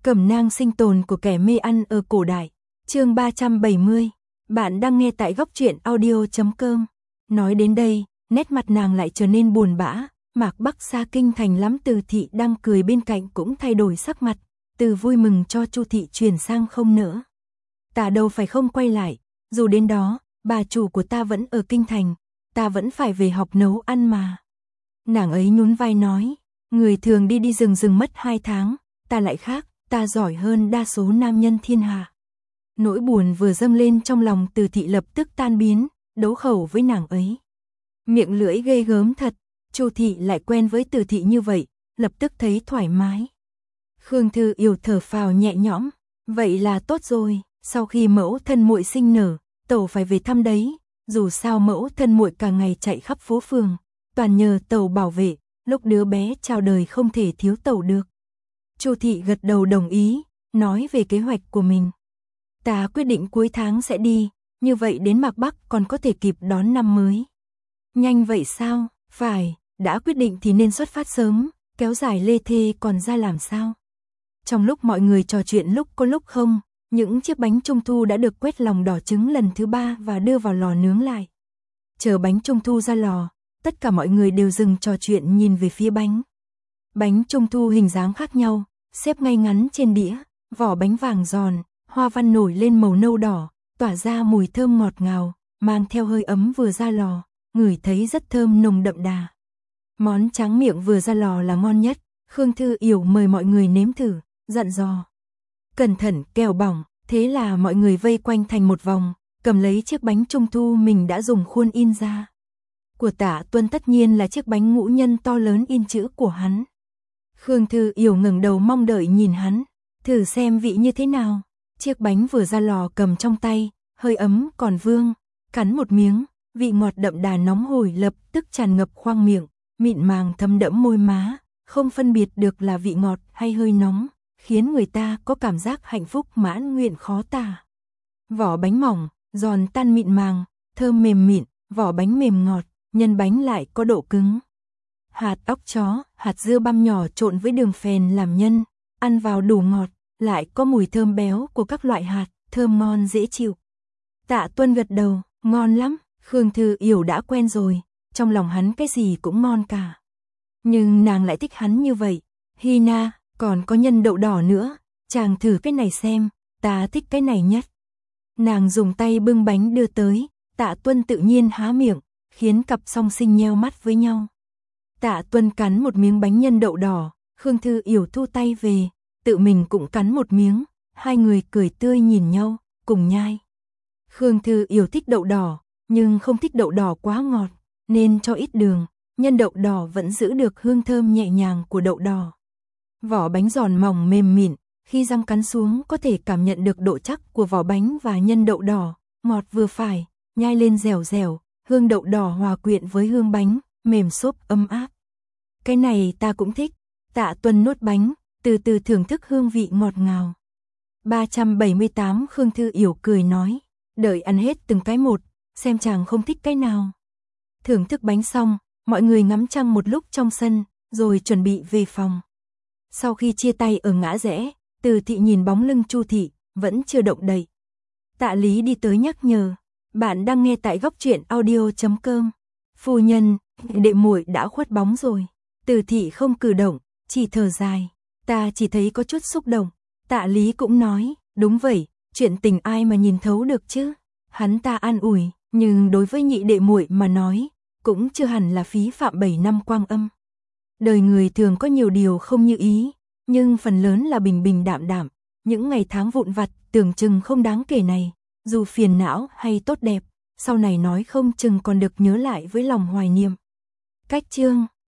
Cẩm nang sinh tồn của kẻ mê ăn ở cổ đại. Chương 370. Bạn đang nghe tại góc truyện audio.com. Nói đến đây, nét mặt nàng lại trở nên buồn bã. Mạc Bắc xa kinh thành lắm. Từ thị đang cười bên cạnh cũng thay đổi sắc mặt, từ vui mừng cho Chu thị chuyển sang không nữa. Ta đâu phải không quay lại, dù đến đó, bà chủ của ta vẫn ở kinh thành, ta vẫn phải về học nấu ăn mà. Nàng ấy nhún vai nói, người thường đi rừng mất 2 tháng, ta lại khác, ta giỏi hơn đa số nam nhân thiên hạ. Nỗi buồn vừa dâng lên trong lòng Từ thị lập tức tan biến, đấu khẩu với nàng ấy. Miệng lưỡi ghê gớm thật, Chu thị lại quen với Từ thị như vậy, lập tức thấy thoải mái. Khương Thư Yểu thở phào nhẹ nhõm, vậy là tốt rồi, sau khi mẫu thân muội sinh nở, tẩu phải về thăm đấy, dù sao mẫu thân muội cả ngày chạy khắp phố phường, toàn nhờ tẩu bảo vệ, lúc đứa bé chào đời không thể thiếu tẩu được. Chu thị gật đầu đồng ý, nói về kế hoạch của mình. Ta quyết định cuối tháng sẽ đi, như vậy đến Mạc Bắc còn có thể kịp đón năm mới. Nhanh vậy sao? Phải, đã quyết định thì nên xuất phát sớm, kéo dài lê thê còn ra làm sao? Trong lúc mọi người trò chuyện lúc có lúc không, những chiếc bánh trung thu đã được quét lòng đỏ trứng lần thứ 3 và đưa vào lò nướng lại. Chờ bánh trung thu ra lò, tất cả mọi người đều dừng trò chuyện nhìn về phía bánh. Bánh trung thu hình dáng khác nhau, xếp ngay ngắn trên đĩa, vỏ bánh vàng giòn, hoa văn nổi lên màu nâu đỏ, tỏa ra mùi thơm ngọt ngào, mang theo hơi ấm vừa ra lò, ngửi thấy rất thơm nồng đậm đà. Món tráng miệng vừa ra lò là ngon nhất, Khương Thư Yểu mời mọi người nếm thử, dặn dò. Cẩn thận kẻo bỏng, thế là mọi người vây quanh thành một vòng, cầm lấy chiếc bánh trung thu mình đã dùng khuôn in ra. Của Tạ Tuân tất nhiên là chiếc bánh ngũ nhân to lớn in chữ của hắn. Khương Thư Yểu ngẩng đầu mong đợi nhìn hắn, thử xem vị như thế nào. Chiếc bánh vừa ra lò cầm trong tay, hơi ấm còn vương, cắn một miếng, vị ngọt đậm đà nóng hổi lập tức tràn ngập khoang miệng, mịn màng thấm đẫm môi má, không phân biệt được là vị ngọt hay hơi nóng, khiến người ta có cảm giác hạnh phúc mãn nguyện khó tả. Vỏ bánh mỏng, giòn tan mịn màng, thơm mềm mịn, vỏ bánh mềm ngọt, nhân bánh lại có độ cứng. Hạt óc chó, hạt dưa băm nhỏ trộn với đường phèn làm nhân, ăn vào đủ ngọt, lại có mùi thơm béo của các loại hạt, thơm ngon dễ chịu. Tạ Tuân gật đầu, ngon lắm, Khương Thư Yểu đã quen rồi, trong lòng hắn cái gì cũng ngon cả. Nhưng nàng lại thích hắn như vậy. Hi na, còn có nhân đậu đỏ nữa, chàng thử cái này xem, ta thích cái này nhất. Nàng dùng tay bưng bánh đưa tới, Tạ Tuân tự nhiên há miệng, khiến cặp song sinh nheo mắt với nhau. Tạ Tuân cắn một miếng bánh nhân đậu đỏ, Khương Thư Yểu thu tay về, tự mình cũng cắn một miếng, hai người cười tươi nhìn nhau, cùng nhai. Khương Thư Yểu thích đậu đỏ, nhưng không thích đậu đỏ quá ngọt, nên cho ít đường, nhân đậu đỏ vẫn giữ được hương thơm nhẹ nhàng của đậu đỏ. Vỏ bánh giòn mỏng mềm mịn, khi răng cắn xuống có thể cảm nhận được độ chắc của vỏ bánh và nhân đậu đỏ, ngọt vừa phải, nhai lên dẻo dẻo, hương đậu đỏ hòa quyện với hương bánh, mềm xốp ấm áp. Cái này ta cũng thích. Tạ Tuân nuốt bánh, từ từ thưởng thức hương vị ngọt ngào. 378 Khương Thư Yểu cười nói, đợi ăn hết từng cái một, xem chàng không thích cái nào. Thưởng thức bánh xong, mọi người ngắm trăng một lúc trong sân, rồi chuẩn bị về phòng. Sau khi chia tay ở ngã rẽ, Từ thị nhìn bóng lưng Chu thị, vẫn chưa động đậy. Tạ Lý đi tới nhắc nhở, bạn đang nghe tại góc truyện audio.com. Phu nhân, đệ muội đã khuất bóng rồi. Từ thị không cử động, chỉ thở dài, ta chỉ thấy có chút xúc động. Tạ Lý cũng nói, đúng vậy, chuyện tình ai mà nhìn thấu được chứ. Hắn ta an ủi, nhưng đối với nhị đệ muội mà nói, cũng chưa hẳn là phí phạm 7 năm quang âm. Đời người thường có nhiều điều không như ý, nhưng phần lớn là bình bình đạm đạm. Những ngày tháng vụn vặt tưởng chừng không đáng kể này, dù phiền não hay tốt đẹp, sau này nói không chừng còn được nhớ lại với lòng hoài niệm. Cách chương